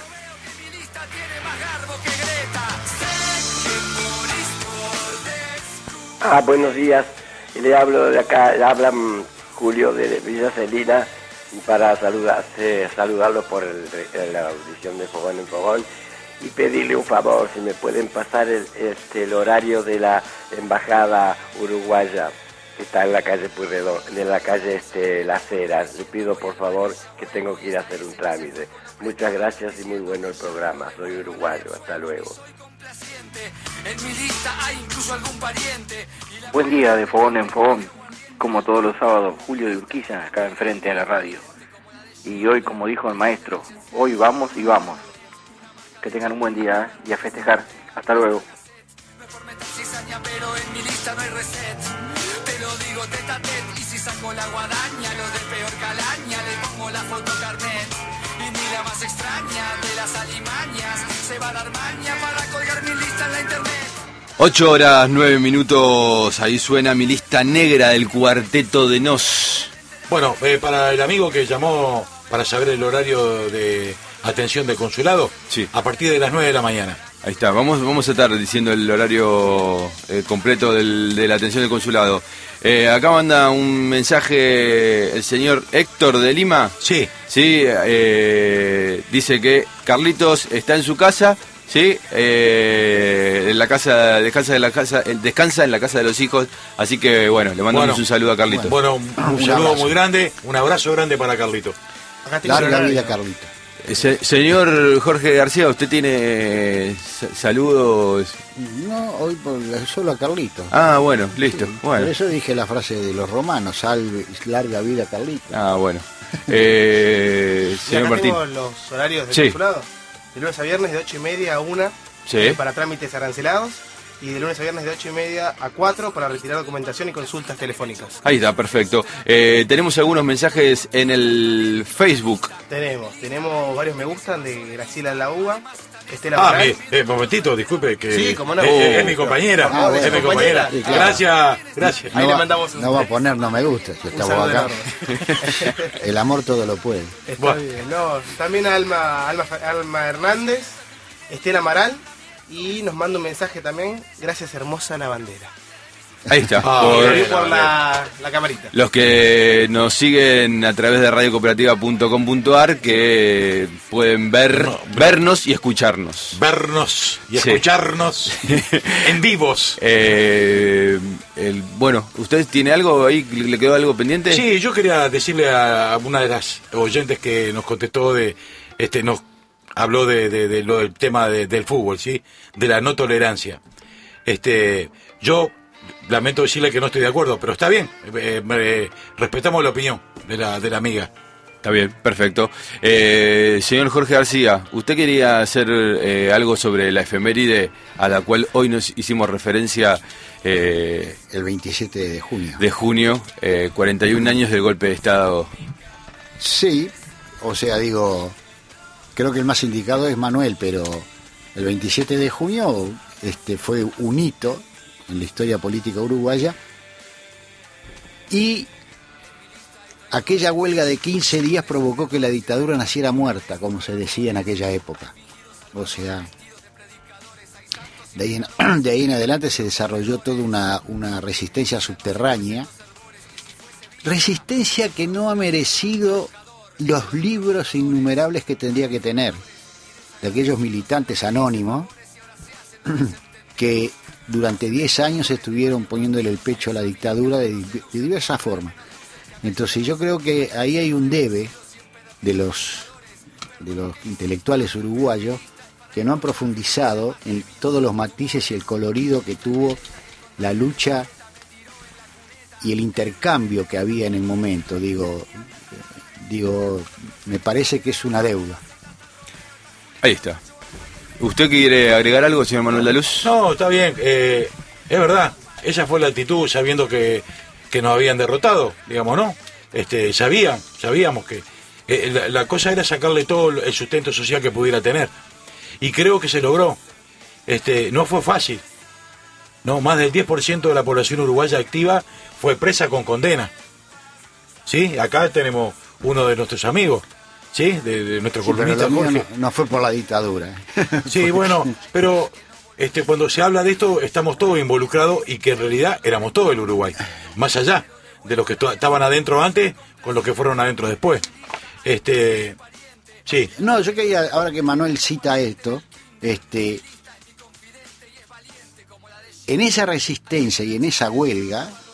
Ah, buenos días. Le hablo de acá, le habla Julio de Villa Celina para saludar, eh, saludarlo por el, la audición de Fogón en Fogón y pedirle un favor, si me pueden pasar el, este, el horario de la embajada uruguaya. está en la calle Pueyrredón, en la calle este, Las Heras. Le pido por favor que tengo que ir a hacer un trámite. Muchas gracias y muy bueno el programa. Soy uruguayo, hasta luego. Buen día de Fogón en Fogón, como todos los sábados, Julio de Urquiza, acá enfrente a la radio. Y hoy, como dijo el maestro, hoy vamos y vamos. Que tengan un buen día y a festejar. Hasta luego. Pero en mi lista no hay reset. Te lo digo tete a tete. Y si saco la guadaña, los de peor calaña, le pongo la foto carnet. Y ni la más extraña de las alimañas se va a dar maña para colgar mi lista en la internet. Ocho horas, nueve minutos, ahí suena mi lista negra del Cuarteto de Nos. Bueno, eh, para el amigo que llamó para saber el horario de atención del consulado, sí, a partir de las nueve de la mañana. Ahí está, vamos, vamos a estar diciendo el horario eh, completo del, de la atención del consulado. Eh, acá manda un mensaje el señor Héctor de Lima. Sí. Sí, eh, dice que Carlitos está en su casa, sí, eh, en la casa, descansa en la casa, descansa en la casa de los hijos, así que bueno, le mandamos Bueno, un saludo a Carlitos. Bueno, un, un Un saludo abrazo. muy grande, un abrazo grande para Carlito. Larga vida, Carlito. Se- señor Jorge García, ¿usted tiene eh, sa- saludos? No, hoy por, solo a Carlito. Ah, bueno, listo. Bueno. Por eso dije la frase de los romanos, salve, larga vida, Carlito. Ah, bueno. Eh, Y señor acá Martín. tengo los horarios del Sí. consulado. De lunes a viernes de ocho y media a una Sí. eh, para trámites arancelados. Y de lunes a viernes de ocho y media a cuatro para retirar documentación y consultas telefónicas. Ahí está, perfecto. Eh, tenemos algunos mensajes en el Facebook. Tenemos, tenemos varios me gustan de Graciela La Uva, Estela Ah, Moral. mi, eh, momentito, disculpe que Sí, cómo no. eh, eh, es Oh, mi compañera, ah, es mi bueno, compañera. compañera. Sí, claro. Gracias, gracias. No, va, no va a poner no me gusta, si Un estamos saludo acá. El amor todo lo puede. Está bien, no, también a Alma, Alma, Alma Hernández, Estela Amaral, y nos manda un mensaje también, gracias hermosa la bandera. Ahí está. Ah, Por- lo vi por la, la camarita. Los que nos siguen a través de radio cooperativa punto com punto a r que pueden ver, vernos y escucharnos. Vernos y Sí. escucharnos en vivos. Eh, el, bueno, ¿usted tiene algo ahí? ¿Le quedó algo pendiente? Sí, yo quería decirle a una de las oyentes que nos contestó de, este, nos habló de, de, de lo del tema de- del fútbol, sí, de la no tolerancia. Este, yo lamento decirle que no estoy de acuerdo, pero está bien, eh, eh, respetamos la opinión de la de la amiga. Está bien, perfecto. Eh, señor Jorge García, ¿usted quería hacer eh, algo sobre la efeméride a la cual hoy nos hicimos referencia? Eh, el veintisiete de junio. De junio, eh, cuarenta y un años del golpe de Estado. Sí, o sea, digo, creo que el más indicado es Manuel, pero el veintisiete de junio este, fue un hito en la historia política uruguaya y aquella huelga de quince días provocó que la dictadura naciera muerta, como se decía en aquella época. O sea, de ahí en, de ahí en adelante se desarrolló toda una, una resistencia subterránea, resistencia que no ha merecido los libros innumerables que tendría que tener, de aquellos militantes anónimos que durante diez años estuvieron poniéndole el pecho a la dictadura de, de diversas formas. Entonces yo creo que ahí hay un debe de los, de los intelectuales uruguayos que no han profundizado en todos los matices y el colorido que tuvo la lucha y el intercambio que había en el momento. Digo, digo, me parece que es una deuda. Ahí está. ¿Usted quiere agregar algo, señor Manuel Daluz? No, está bien, eh, es verdad, esa fue la actitud sabiendo que, que nos habían derrotado, digamos, ¿no? Este, sabían, sabíamos que eh, la, la cosa era sacarle todo el sustento social que pudiera tener. Y creo que se logró. Este, no fue fácil. No, más del diez por ciento de la población uruguaya activa fue presa con condena. ¿Sí? Acá tenemos uno de nuestros amigos, ¿sí? De, de nuestro Sí, pero columnista lo mío Jorge. no, no fue por la dictadura. ¿eh? Sí, bueno, pero este, cuando se habla de esto estamos todos involucrados y que en realidad éramos todos el Uruguay, más allá de los que to- estaban adentro antes con los que fueron adentro después. Este, sí. No, yo quería, ahora que Manuel cita esto, este, en esa resistencia y en esa huelga,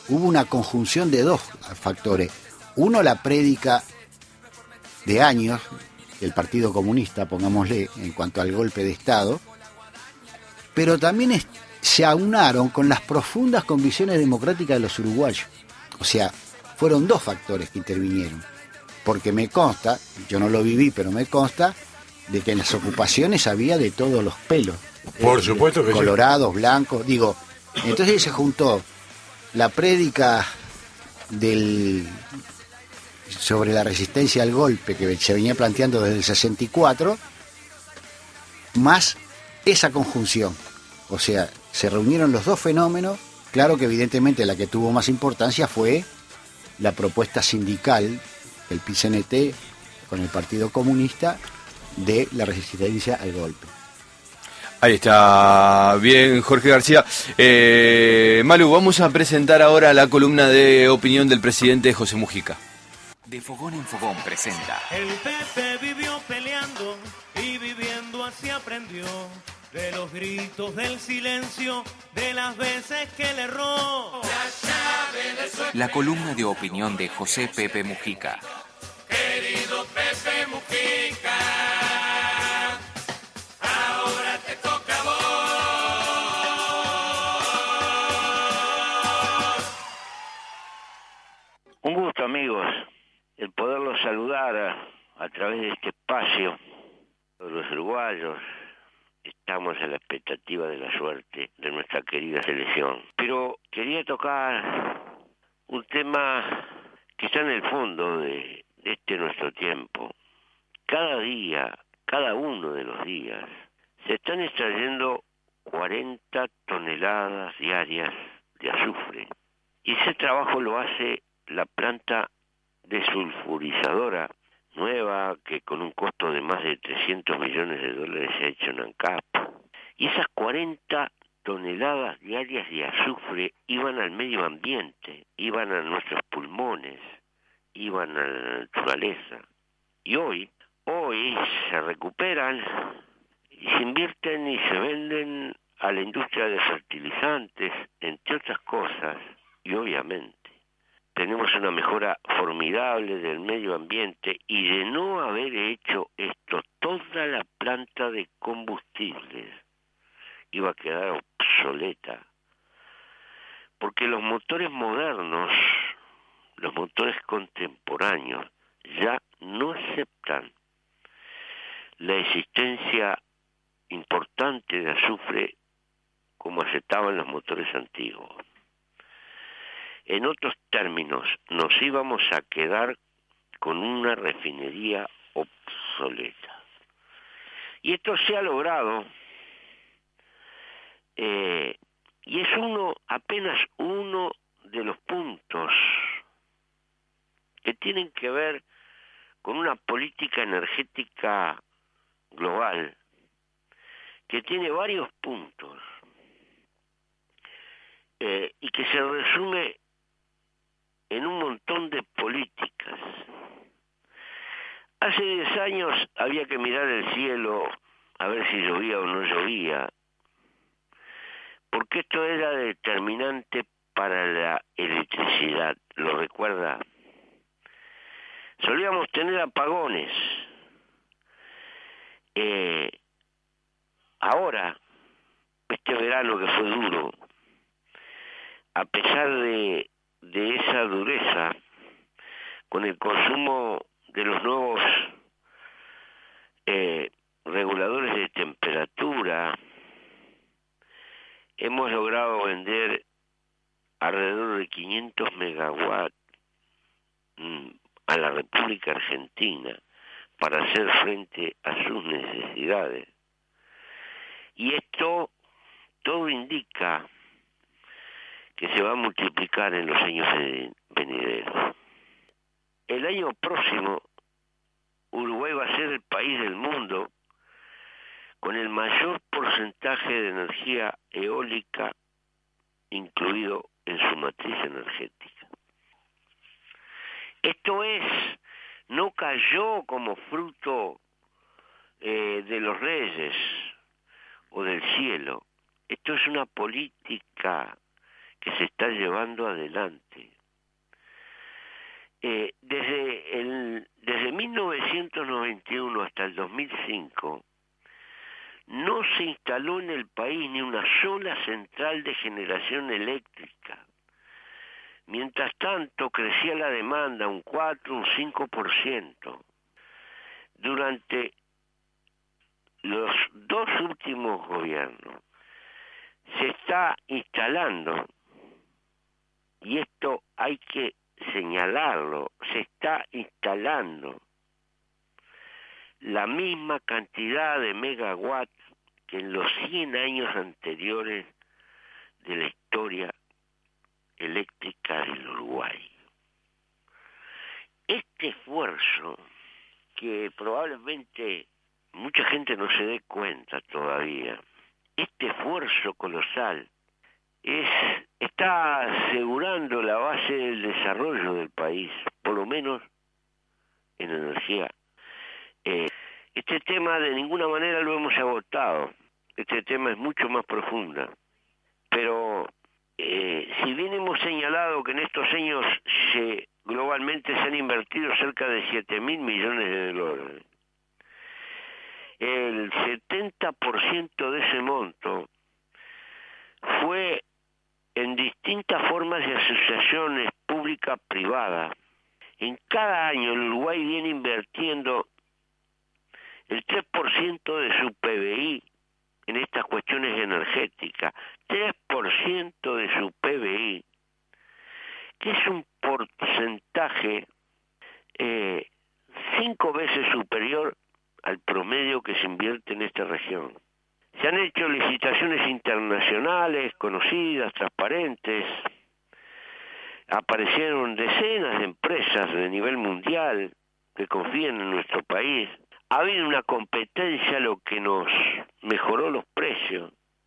hubo una conjunción de dos factores. Uno, la prédica de años del Partido Comunista, pongámosle, en cuanto al golpe de Estado, pero también es, se aunaron con las profundas convicciones democráticas de los uruguayos. O sea, fueron dos factores que intervinieron. Porque me consta, yo no lo viví, pero me consta, de que en las ocupaciones había de todos los pelos. Por eh, supuesto que colorados, sí. blancos, digo, entonces se juntó la prédica del sobre la resistencia al golpe que se venía planteando desde el sesenta y cuatro, más esa conjunción. O sea, se reunieron los dos fenómenos. Claro que evidentemente la que tuvo más importancia fue la propuesta sindical del P C N T con el Partido Comunista de la resistencia al golpe. Ahí está, bien, Jorge García. Eh, Malu, vamos a presentar ahora la columna de opinión del presidente José Mujica. De Fogón en Fogón presenta. El Pepe vivió peleando y viviendo así aprendió de los gritos, del silencio, de las veces que le erró. La llave de su... La columna de opinión de José Pepe Mujica. Querido Pepe Mujica, ahora te toca a vos. Un gusto, amigos, el poderlos saludar a, a través de este espacio. Los uruguayos estamos en la expectativa de la suerte de nuestra querida selección. Pero quería tocar un tema que está en el fondo de este nuestro tiempo. Cada día, cada uno de los días, se están extrayendo cuarenta toneladas diarias de azufre. Y ese trabajo lo hace la planta desulfurizadora nueva, que con un costo de más de trescientos millones de dólares se ha hecho en ANCAP. Y esas cuarenta toneladas diarias de azufre iban al medio ambiente, iban a nuestros pulmones, iban a la naturaleza. Y hoy, hoy se recuperan y se invierten y se venden a la industria de fertilizantes, entre otras cosas, y obviamente tenemos una mejora formidable del medio ambiente, y de no haber hecho esto, toda la planta de combustibles iba a quedar obsoleta, porque los motores modernos, los motores contemporáneos, ya no aceptan la existencia importante de azufre como aceptaban los motores antiguos. En otros términos, nos íbamos a quedar con una refinería obsoleta. Y esto se ha logrado, eh, y es uno, apenas uno de los puntos que tienen que ver con una política energética global, que tiene varios puntos, eh, y que se resume en un montón de políticas. Hace diez años había que mirar el cielo a ver si llovía o no llovía, porque esto era determinante para la electricidad, ¿lo recuerda? Solíamos tener apagones. Eh, ahora, este verano que fue duro, a pesar de de esa dureza, con el consumo de los nuevos eh, reguladores de temperatura, hemos logrado vender alrededor de quinientos megawatts mmm, a la República Argentina para hacer frente a sus necesidades. Y esto todo indica que se va a multiplicar en los años venideros. El año próximo, Uruguay va a ser el país del mundo con el mayor porcentaje de energía eólica incluido en su matriz energética. Esto es, no cayó como fruto eh, de los reyes o del cielo. Esto es una política que se está llevando adelante. Eh, desde, el, desde mil novecientos noventa y uno hasta el dos mil cinco, no se instaló en el país ni una sola central de generación eléctrica. Mientras tanto, crecía la demanda un cuatro, un cinco por ciento. Durante los dos últimos gobiernos se está instalando, y esto hay que señalarlo, se está instalando la misma cantidad de megawatts que en los cien años anteriores de la historia eléctrica del Uruguay. Este esfuerzo, que probablemente mucha gente no se dé cuenta todavía, este esfuerzo colosal es, está asegurando la base del desarrollo del país, por lo menos en energía. Eh, este tema de ninguna manera lo hemos agotado, este tema es mucho más profundo, pero eh, si bien hemos señalado que en estos años se, globalmente se han invertido cerca de siete mil millones de dólares, el setenta por ciento de ese monto fue en distintas formas de asociaciones pública-privada. En cada año el Uruguay viene invirtiendo el tres por ciento de su P B I en estas cuestiones energéticas, tres por ciento de su P B I, que es un porcentaje eh, cinco veces superior al promedio que se invierte en esta región. Se han hecho licitaciones internacionales, conocidas, transparentes. Aparecieron decenas de empresas de nivel mundial que confían en nuestro país. Ha habido una competencia, lo que nos mejoró los precios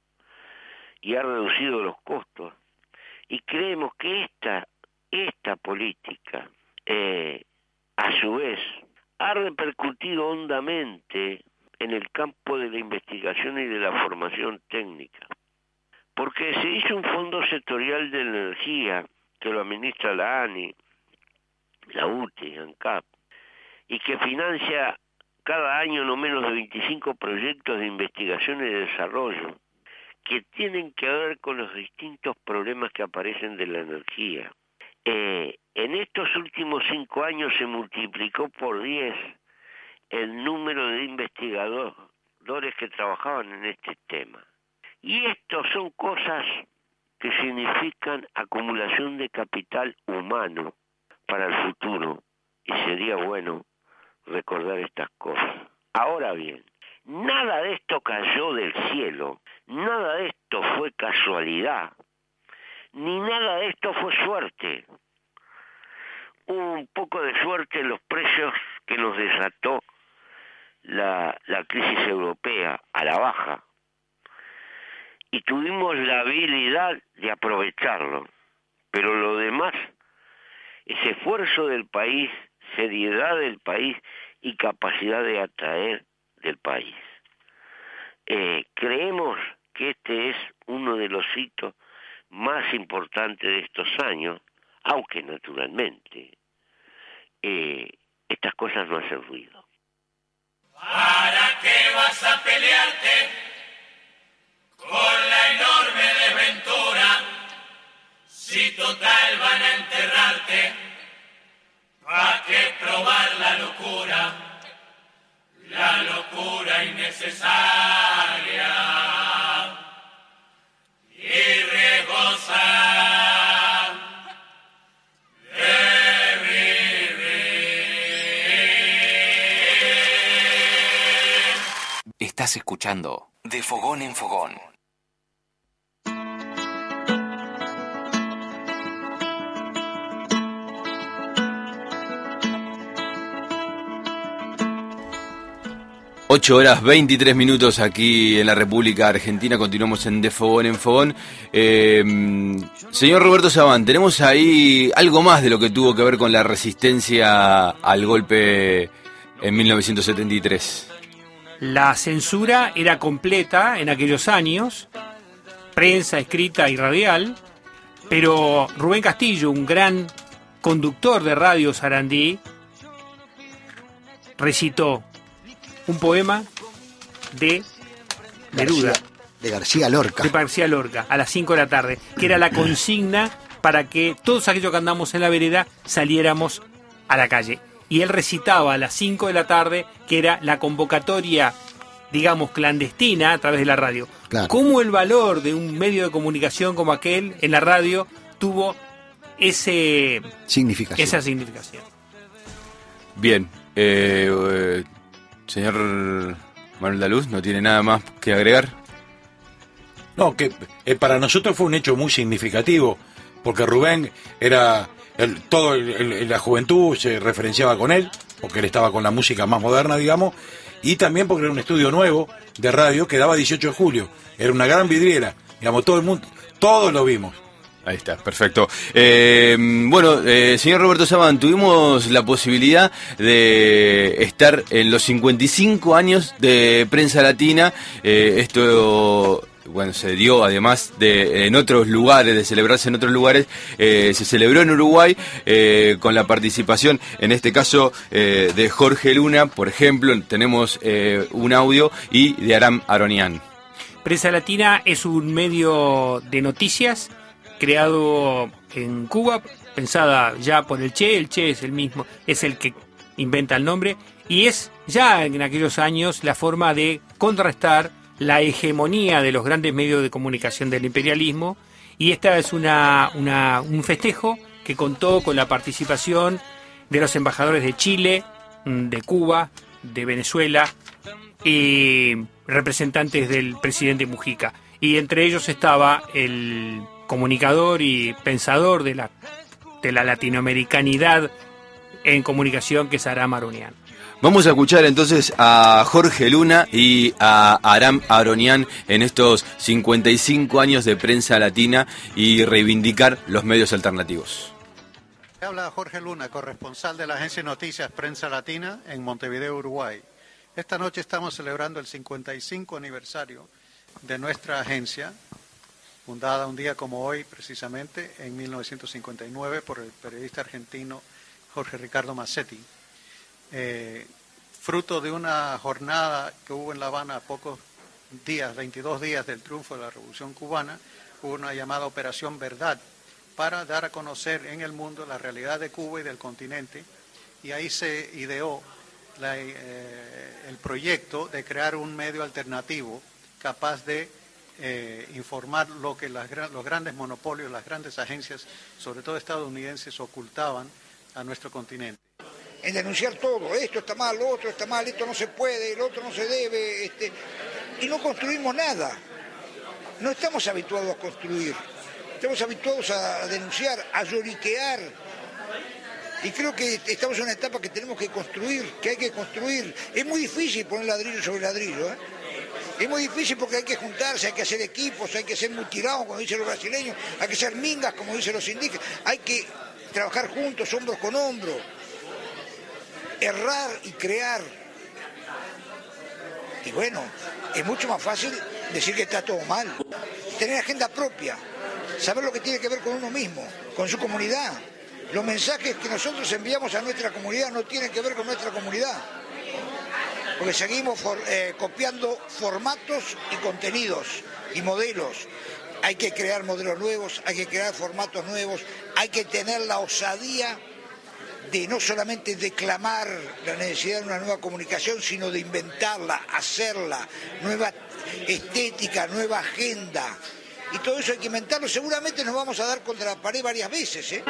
y ha reducido los costos. Y creemos que esta, esta política, eh, a su vez, ha repercutido hondamente en el campo de la investigación y de la formación técnica, porque se hizo un fondo sectorial de energía que lo administra la ANI, la U T E, ANCAP, y que financia cada año no menos de veinticinco proyectos de investigación y desarrollo que tienen que ver con los distintos problemas que aparecen de la energía. Eh, en estos últimos cinco años se multiplicó por diez el número de investigadores que trabajaban en este tema. Y esto son cosas que significan acumulación de capital humano para el futuro, y sería bueno recordar estas cosas. Ahora bien, nada de esto cayó del cielo, nada de esto fue casualidad, ni nada de esto fue suerte. Hubo un poco de suerte en los precios que nos desató La, la crisis europea a la baja, y tuvimos la habilidad de aprovecharlo, pero lo demás es esfuerzo del país, seriedad del país y capacidad de atraer del país. Eh, creemos que este es uno de los hitos más importantes de estos años, aunque naturalmente eh, estas cosas no hacen ruido. ¿Para qué vas a pelearte con la enorme desventura si total van a enterrarte? ¿Para qué probar la locura? La locura innecesaria y riesgosa. Estás escuchando De Fogón en Fogón. ocho horas veintitrés minutos aquí en la República Argentina. Continuamos en De Fogón en Fogón. Eh, señor Roberto Sabán, tenemos ahí algo más de lo que tuvo que ver con la resistencia al golpe en mil novecientos setenta y tres. La censura era completa en aquellos años, prensa escrita y radial, Pero Rubén Castillo, un gran conductor de Radio Sarandí, recitó un poema de Neruda. García, de García Lorca. De García Lorca, a las cinco de la tarde, que era la consigna para que todos aquellos que andamos en la vereda saliéramos a la calle. Y él recitaba a las cinco de la tarde, que era la convocatoria, digamos, clandestina a través de la radio. Claro. ¿Cómo el valor de un medio de comunicación como aquel en la radio tuvo ese significación. esa significación? Bien, eh, eh, señor Manuel Daluz, ¿no tiene nada más que agregar? No, que eh, para nosotros fue un hecho muy significativo, porque Rubén era, el, todo el, el, la juventud se referenciaba con él, porque él estaba con la música más moderna, digamos, y también porque era un estudio nuevo de radio que daba dieciocho de julio, era una gran vidriera, digamos, todo el mundo, todos lo vimos. Ahí está, perfecto. Eh, bueno, eh, señor Roberto Sabán, tuvimos la posibilidad de estar en los cincuenta y cinco años de Prensa Latina. Eh, esto, bueno, se dio además de en otros lugares, de celebrarse en otros lugares, eh, se celebró en Uruguay eh, con la participación, en este caso, eh, de Jorge Luna, por ejemplo, tenemos eh, un audio, y de Aram Aronian. Prensa Latina es un medio de noticias creado en Cuba, pensada ya por el Che. El Che es el mismo, es el que inventa el nombre, y es ya en aquellos años la forma de contrastar la hegemonía de los grandes medios de comunicación del imperialismo, y esta es una, una un festejo que contó con la participación de los embajadores de Chile, de Cuba, de Venezuela, y representantes del presidente Mujica, y entre ellos estaba el comunicador y pensador de la de la latinoamericanidad en comunicación, que es Aram Aronian. Vamos a escuchar entonces a Jorge Luna y a Aram Aronian en estos cincuenta y cinco años de Prensa Latina y reivindicar los medios alternativos. Habla Jorge Luna, corresponsal de la agencia de noticias Prensa Latina en Montevideo, Uruguay. Esta noche estamos celebrando el cincuenta y cinco aniversario de nuestra agencia, fundada un día como hoy, precisamente, en mil novecientos cincuenta y nueve, por el periodista argentino Jorge Ricardo Massetti. Eh, fruto de una jornada que hubo en La Habana a pocos días, veintidós días del triunfo de la Revolución Cubana, hubo una llamada Operación Verdad, para dar a conocer en el mundo la realidad de Cuba y del continente, y ahí se ideó la, eh, el proyecto de crear un medio alternativo capaz de Eh, informar lo que las, los grandes monopolios, las grandes agencias, sobre todo estadounidenses, ocultaban a nuestro continente. En denunciar todo, esto está mal, lo otro está mal, esto no se puede, lo otro no se debe, este, y no construimos nada. No estamos habituados a construir, estamos habituados a denunciar, a lloriquear. Y creo que estamos en una etapa que tenemos que construir, que hay que construir. Es muy difícil poner ladrillo sobre ladrillo, ¿eh? Es muy difícil porque hay que juntarse, hay que hacer equipos, hay que ser multirados, como dicen los brasileños, hay que ser mingas, como dicen los indígenas, hay que trabajar juntos, hombros con hombro, errar y crear. Y bueno, es mucho más fácil decir que está todo mal, tener agenda propia, saber lo que tiene que ver con uno mismo, con su comunidad. Los mensajes que nosotros enviamos a nuestra comunidad no tienen que ver con nuestra comunidad, porque seguimos for, eh, copiando formatos y contenidos y modelos. Hay que crear modelos nuevos, hay que crear formatos nuevos, hay que tener la osadía de no solamente declamar la necesidad de una nueva comunicación, sino de inventarla, hacerla, nueva estética, nueva agenda. Y todo eso hay que inventarlo. Seguramente nos vamos a dar contra la pared varias veces, ¿eh?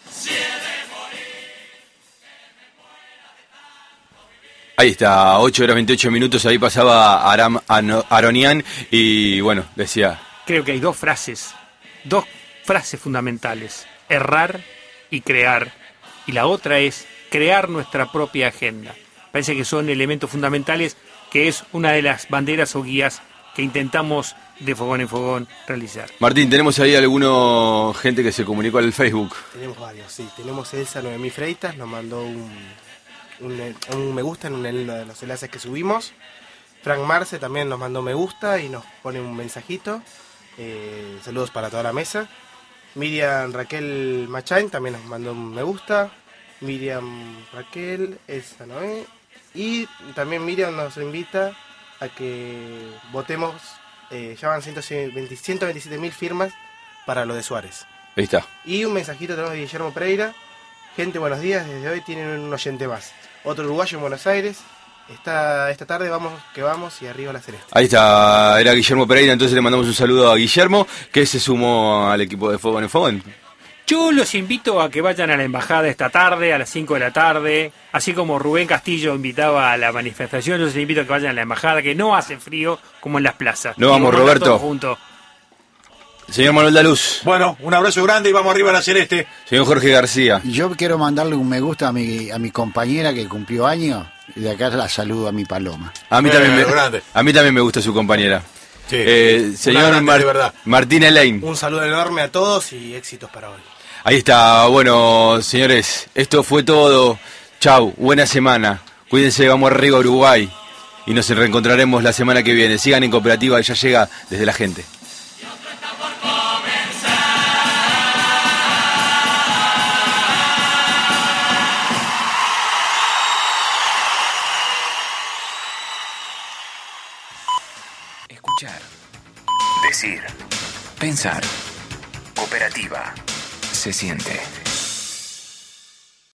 Ahí está, ocho horas veintiocho minutos, ahí pasaba Aram Aronian y bueno, decía... Creo que hay dos frases, dos frases fundamentales, errar y crear, y la otra es crear nuestra propia agenda. Parece que son elementos fundamentales, que es una de las banderas o guías que intentamos de Fogón en Fogón realizar. Martín, tenemos ahí alguna gente que se comunicó al Facebook. Tenemos varios, sí, tenemos Elsa Noemí Freitas, nos mandó un... Un, un me gusta en uno de los enlaces que subimos. Frank Marce también nos mandó me gusta y nos pone un mensajito. Eh, saludos para toda la mesa. Miriam Raquel Machain también nos mandó un me gusta. Miriam Raquel, esa no es. Y también Miriam nos invita a que votemos, eh, ya van ciento veintisiete mil firmas para lo de Suárez. Ahí está. Y un mensajito tenemos de Guillermo Pereira. Gente, buenos días, desde hoy tienen un oyente más. Otro uruguayo en Buenos Aires. Esta, esta tarde vamos que vamos y arriba la celeste. Ahí está, era Guillermo Pereira, entonces le mandamos un saludo a Guillermo, que se sumó al equipo de Fogón en Fogón. Yo los invito a que vayan a la embajada esta tarde, a las cinco de la tarde, así como Rubén Castillo invitaba a la manifestación, yo les invito a que vayan a la embajada, que no hace frío como en las plazas. No vamos, Roberto. Juntos. Señor Manuel Daluz. Bueno, un abrazo grande y vamos arriba a la celeste. Señor Jorge García. Yo quiero mandarle un me gusta a mi, a mi compañera que cumplió años, y de acá la saludo a mi Paloma. A mí, Eh, también, me, grande. a mí también me gusta su compañera. Sí. Eh, señor grande, Mar- de verdad. Martín Elaine. Un saludo enorme a todos y éxitos para hoy. Ahí está, bueno, señores, esto fue todo. Chau, buena semana. Cuídense, vamos arriba a Uruguay. Y nos reencontraremos la semana que viene. Sigan en Cooperativa, que ya llega desde la gente. Escuchar, decir, pensar. Cooperativa. Se siente.